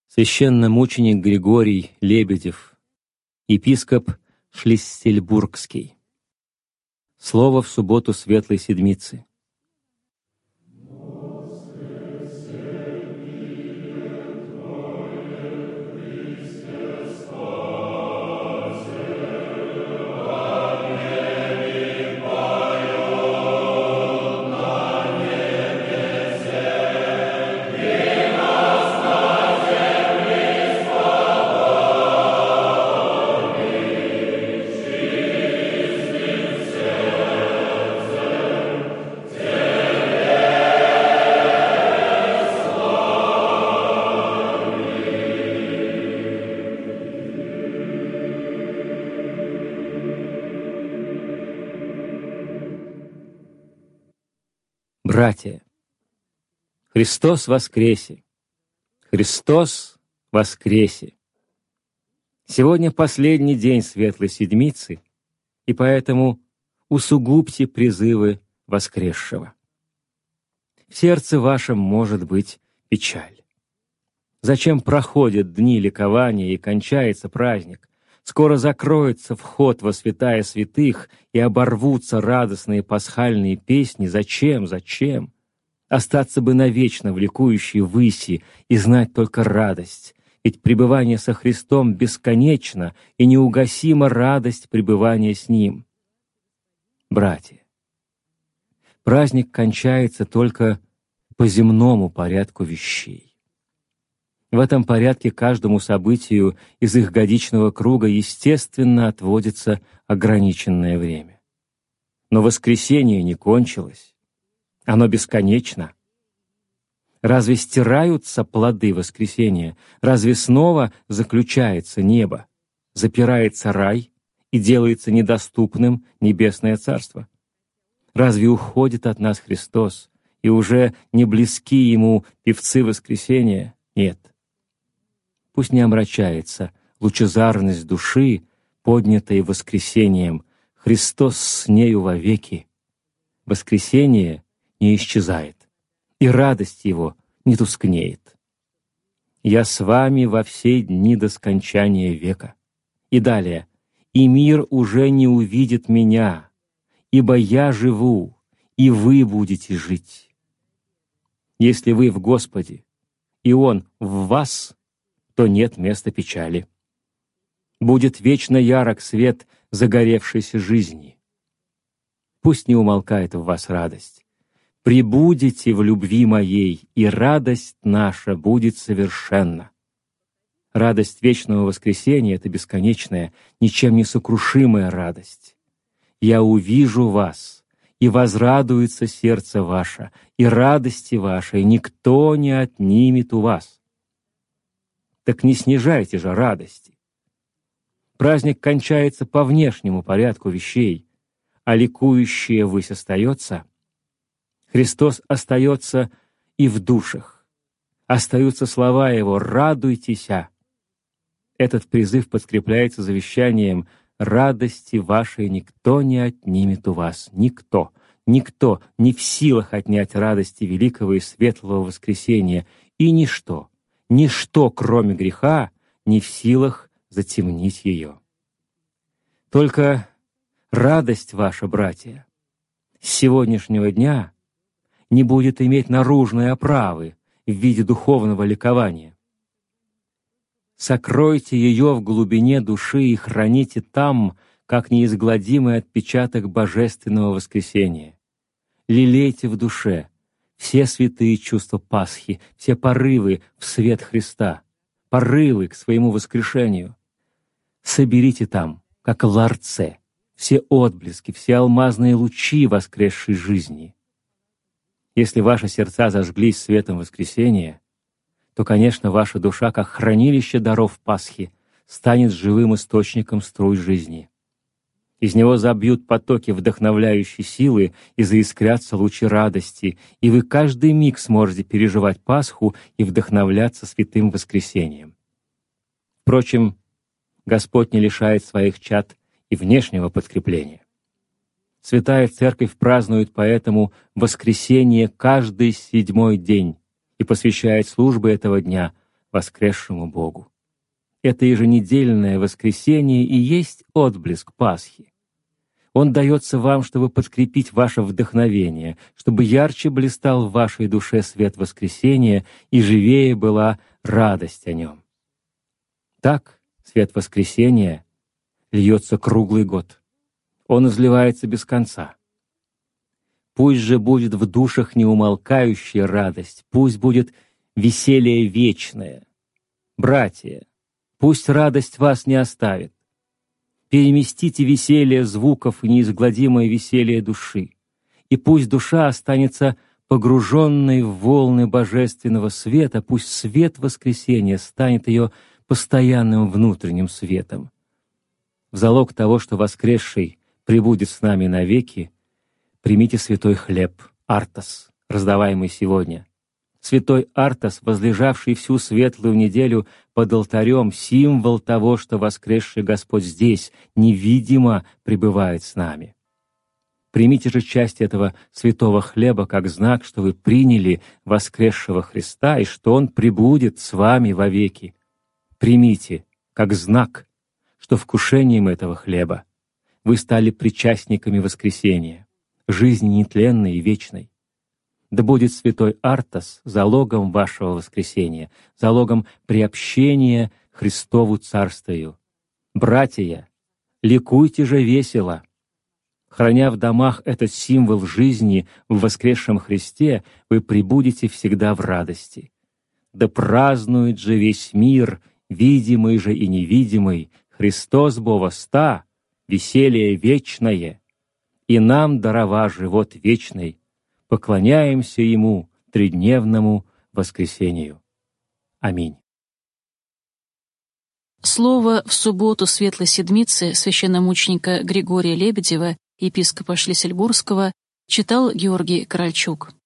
Священномученик Григорий Лебедев, епископ Шлиссельбургский. Слово в субботу Светлой Седмицы. Братья, Христос воскресе! Христос воскресе! Сегодня последний день Светлой Седмицы, и поэтому усугубьте призывы воскресшего. В сердце вашем может быть печаль. Зачем проходят дни ликования и кончается праздник? Скоро закроется вход во святая святых и оборвутся радостные пасхальные песни. Зачем? Зачем? Остаться бы навечно в ликующей выси и знать только радость. Ведь пребывание со Христом бесконечно и неугасима радость пребывания с Ним. Братья, праздник кончается только по земному порядку вещей. В этом порядке каждому событию из их годичного круга естественно отводится ограниченное время. Но воскресение не кончилось. Оно бесконечно. Разве стираются плоды воскресения? Разве снова заключается небо, запирается рай и делается недоступным небесное царство? Разве уходит от нас Христос, и уже не близки Ему певцы воскресения? Нет. Пусть не омрачается лучезарность души, поднятой воскресением. Христос с нею вовеки. Воскресение не исчезает, и радость Его не тускнеет. «Я с вами во все дни до скончания века». И далее: «И мир уже не увидит меня, ибо я живу, и вы будете жить». Если вы в Господе, и Он в вас, то нет места печали. Будет вечно ярок свет загоревшейся жизни. Пусть не умолкает в вас радость. Пребудете в любви моей, и радость наша будет совершенна. Радость вечного воскресения — это бесконечная, ничем не сокрушимая радость. «Я увижу вас, и возрадуется сердце ваше, и радости вашей никто не отнимет у вас». Так не снижайте же радости. Праздник кончается по внешнему порядку вещей, а ликующая высь остается. Христос остается и в душах. Остаются слова Его «радуйтеся». Этот призыв подкрепляется завещанием «радости вашей никто не отнимет у вас». Никто, никто не в силах отнять радости великого и светлого воскресения, и ничто, ничто, кроме греха, не в силах затемнить ее. Только радость ваша, братья, с сегодняшнего дня не будет иметь наружной оправы в виде духовного ликования. Сокройте ее в глубине души и храните там, как неизгладимый отпечаток божественного воскресения. Лелейте в душе все святые чувства Пасхи, все порывы в свет Христа, порывы к своему воскрешению. Соберите там, как в ларце, все отблески, все алмазные лучи воскресшей жизни. Если ваши сердца зажглись светом воскресения, то, конечно, ваша душа, как хранилище даров Пасхи, станет живым источником струй жизни. Из него забьют потоки вдохновляющей силы и заискрятся лучи радости, и вы каждый миг сможете переживать Пасху и вдохновляться святым воскресением. Впрочем, Господь не лишает своих чад и внешнего подкрепления. Святая Церковь празднует поэтому воскресение каждый 7-й день и посвящает службы этого дня воскресшему Богу. Это еженедельное воскресение и есть отблеск Пасхи. Он дается вам, чтобы подкрепить ваше вдохновение, чтобы ярче блистал в вашей душе свет воскресения и живее была радость о нем. Так свет воскресения льется круглый год. Он изливается без конца. Пусть же будет в душах неумолкающая радость, пусть будет веселье вечное. Братья, пусть радость вас не оставит. Переместите веселье звуков и неизгладимое веселье души, и пусть душа останется погруженной в волны божественного света, пусть свет воскресения станет ее постоянным внутренним светом. В залог того, что воскресший пребудет с нами навеки, примите святой хлеб, артос, раздаваемый сегодня. Святой артос, возлежавший всю светлую неделю под алтарем, символ того, что воскресший Господь здесь, невидимо пребывает с нами. Примите же часть этого святого хлеба как знак, что вы приняли воскресшего Христа и что Он пребудет с вами вовеки. Примите как знак, что вкушением этого хлеба вы стали причастниками воскресения, жизни нетленной и вечной. Да будет святой артос залогом вашего воскресения, залогом приобщения Христову Царствию. Братья, ликуйте же весело. Храня в домах этот символ жизни в воскресшем Христе, вы пребудете всегда в радости. Да празднует же весь мир, видимый же и невидимый, Христос бо воста, веселье вечное, и нам дарова живот вечный. Поклоняемся Ему тридневному воскресению. Аминь. Слово в субботу Светлой Седмицы священномученика Григория Лебедева, епископа Шлиссельбургского, читал Георгий Корольчук.